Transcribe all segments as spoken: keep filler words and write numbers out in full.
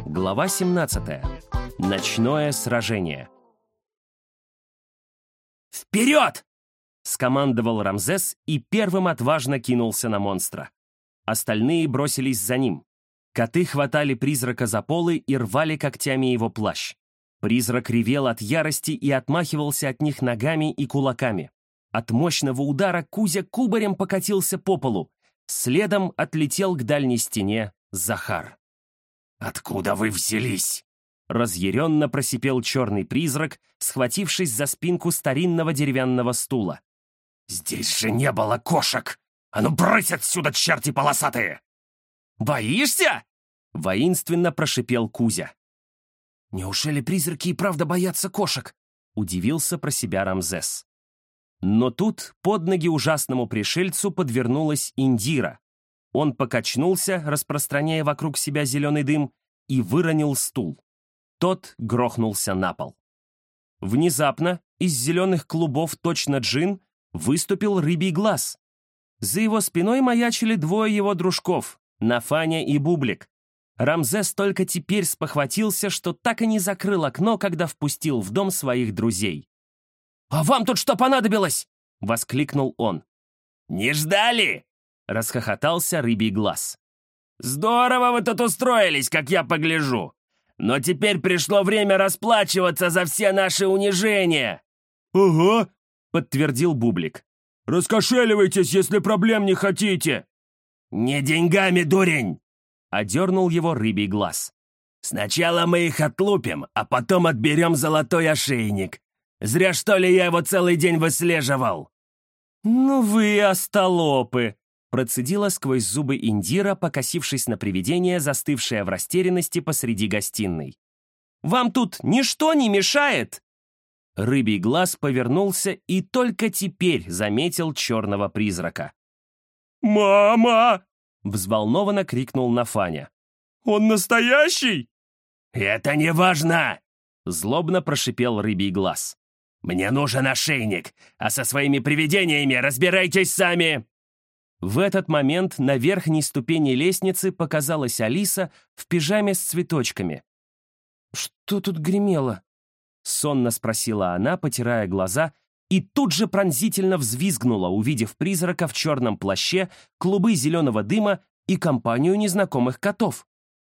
Глава семнадцатая. Ночное сражение. «Вперед!» — скомандовал Рамзес и первым отважно кинулся на монстра. Остальные бросились за ним. Коты хватали призрака за полы и рвали когтями его плащ. Призрак ревел от ярости и отмахивался от них ногами и кулаками. От мощного удара Кузя кубарем покатился по полу. Следом отлетел к дальней стене Захар. «Откуда вы взялись?» Разъяренно просипел черный призрак, схватившись за спинку старинного деревянного стула. «Здесь же не было кошек! А ну брысь отсюда, черти полосатые!» «Боишься?» — воинственно прошипел Кузя. «Неужели призраки и правда боятся кошек?» — удивился про себя Рамзес. Но тут под ноги ужасному пришельцу подвернулась Индира. Он покачнулся, распространяя вокруг себя зеленый дым, и выронил стул. Тот грохнулся на пол. Внезапно из зеленых клубов точно джин выступил рыбий глаз. За его спиной маячили двое его дружков — Нафаня и Бублик. Рамзес только теперь спохватился, что так и не закрыл окно, когда впустил в дом своих друзей. «А вам тут что понадобилось?» — воскликнул он. «Не ждали?» — расхохотался рыбий глаз. «Здорово вы тут устроились, как я погляжу. Но теперь пришло время расплачиваться за все наши унижения». «Ага», — подтвердил Бублик. «Раскошеливайтесь, если проблем не хотите». «Не деньгами, дурень!» — одернул его рыбий глаз. «Сначала мы их отлупим, а потом отберем золотой ошейник. Зря, что ли, я его целый день выслеживал». «Ну вы остолопы!» — процедила сквозь зубы Индира, покосившись на привидение, застывшее в растерянности посреди гостиной. «Вам тут ничто не мешает?» Рыбий глаз повернулся и только теперь заметил черного призрака. «Мама!» — взволнованно крикнул Нафаня. «Он настоящий?» «Это не важно!» — злобно прошипел рыбий глаз. «Мне нужен ошейник, а со своими привидениями разбирайтесь сами!» В этот момент на верхней ступени лестницы показалась Алиса в пижаме с цветочками. «Что тут гремело?» — сонно спросила она, потирая глаза, и тут же пронзительно взвизгнула, увидев призрака в черном плаще, клубы зеленого дыма и компанию незнакомых котов.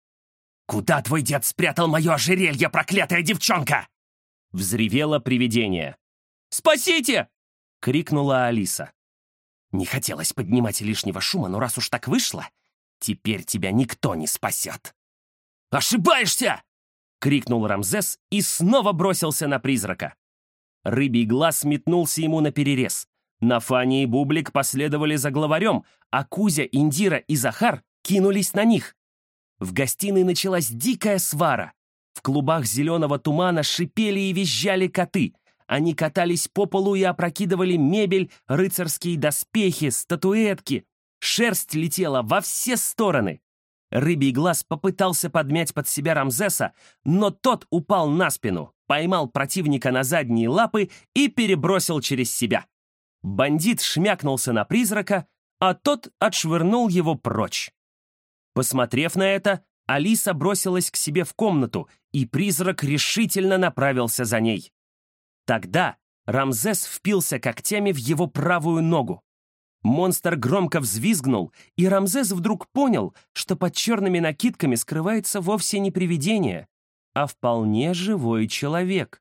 «Куда твой дед спрятал мое ожерелье, проклятая девчонка?» — взревело привидение. «Спасите!» — крикнула Алиса. «Не хотелось поднимать лишнего шума, но раз уж так вышло, теперь тебя никто не спасет». «Ошибаешься!» — крикнул Рамзес и снова бросился на призрака. Рыбий глаз метнулся ему наперерез. Нафаня и Бублик последовали за главарем, а Кузя, Индира и Захар кинулись на них. В гостиной началась дикая свара. В клубах зеленого тумана шипели и визжали коты. Они катались по полу и опрокидывали мебель, рыцарские доспехи, статуэтки. Шерсть летела во все стороны. Рыбий глаз попытался подмять под себя Рамзеса, но тот упал на спину, поймал противника на задние лапы и перебросил через себя. Бандит шмякнулся на призрака, а тот отшвырнул его прочь. Посмотрев на это, Алиса бросилась к себе в комнату, и призрак решительно направился за ней. Тогда Рамзес впился когтями в его правую ногу. Монстр громко взвизгнул, и Рамзес вдруг понял, что под черными накидками скрывается вовсе не привидение, а вполне живой человек.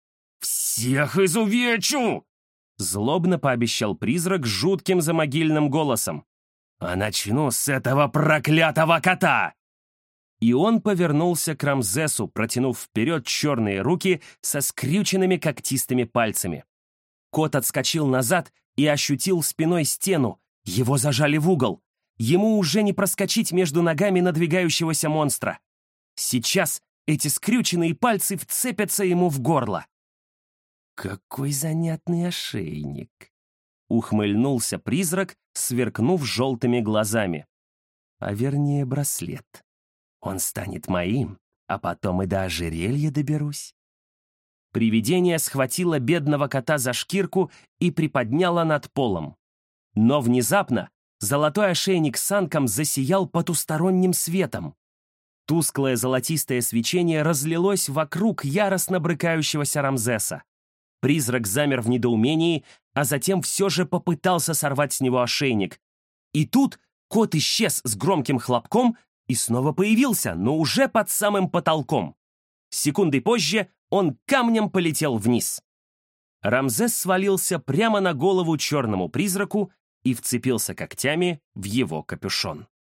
«Всех изувечу!» — злобно пообещал призрак жутким замогильным голосом. «А начну с этого проклятого кота!» И он повернулся к Рамзесу, протянув вперед черные руки со скрюченными когтистыми пальцами. Кот отскочил назад и ощутил спиной стену. Его зажали в угол. Ему уже не проскочить между ногами надвигающегося монстра. Сейчас эти скрюченные пальцы вцепятся ему в горло. «Какой занятный ошейник!» — ухмыльнулся призрак, сверкнув желтыми глазами. А вернее, браслет. Он станет моим, а потом и до ожерелья доберусь. Привидение схватило бедного кота за шкирку и приподняло над полом. Но внезапно золотой ошейник с санком засиял потусторонним светом. Тусклое золотистое свечение разлилось вокруг яростно брыкающегося Рамзеса. Призрак замер в недоумении, а затем все же попытался сорвать с него ошейник. И тут кот исчез с громким хлопком и снова появился, но уже под самым потолком. Секундой позже он камнем полетел вниз. Рамзес свалился прямо на голову черному призраку и вцепился когтями в его капюшон.